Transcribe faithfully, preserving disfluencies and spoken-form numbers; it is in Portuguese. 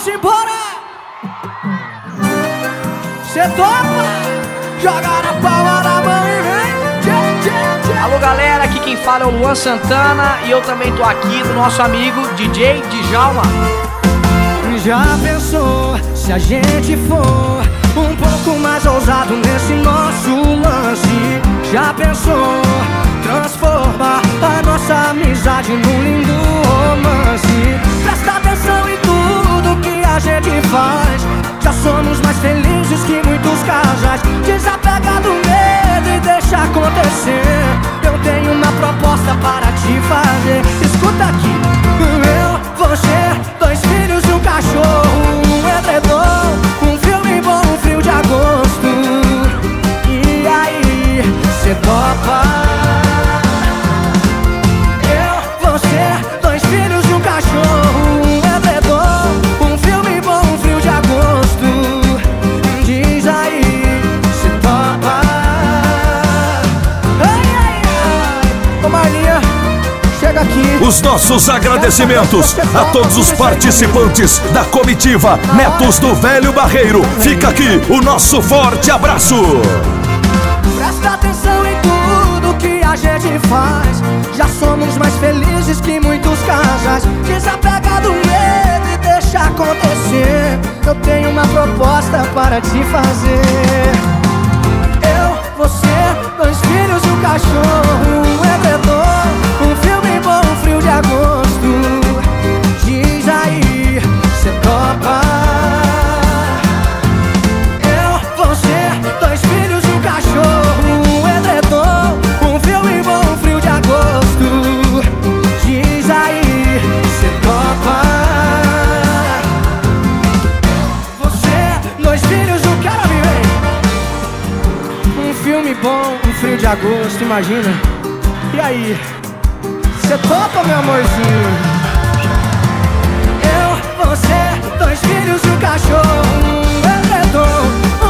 Vamos embora! Cê topa? Joga na palma da mão e vem! Tchê, tchê, tchê. Alô galera, aqui quem fala é o Luan Santana e eu também tô aqui do nosso amigo D J Djalma. Já pensou se a gente for um pouco mais ousado nesse nosso lance? Já pensou transformar a nossa amizade num lindo romance? Presta atenção em tudo que a gente faz. Já somos mais felizes que muitos casais. Desapega do medo e deixa acontecer. Eu tenho uma proposta para te fazer. Escuta aqui. Eu, você, dois filhos e um cachorro, um edredom, um filme bom, um frio de agosto. E aí, cê topa? Eu, você, dois filhos e um cachorro, um edredom, um filme bom, um frio de agosto. Diz aí, cê topa? Ai, ai, ai. Ô Marlinha, chega aqui. Os nossos agradecimentos a todos os participantes da comitiva Netos do Velho Barreiro. Fica aqui o nosso forte abraço. Presta atenção em tudo que a gente faz. Já somos mais felizes que muitos casais. Desapega do medo e deixa acontecer. Eu tenho uma proposta para te fazer. Eu, você, dois filhos e um cachorro, um edredom, um filme bom, um frio de agosto. Diz aí, cê topa? Eu, você, dois filhos e um cachorro, um edredom, um filme bom, um frio de agosto. Diz aí, cê topa? Você, dois filhos e um cara vem. Um filme bom, um frio de agosto, imagina. E aí, cê topa, meu amorzinho? Eu, você, dois filhos e um cachorro, um edredom,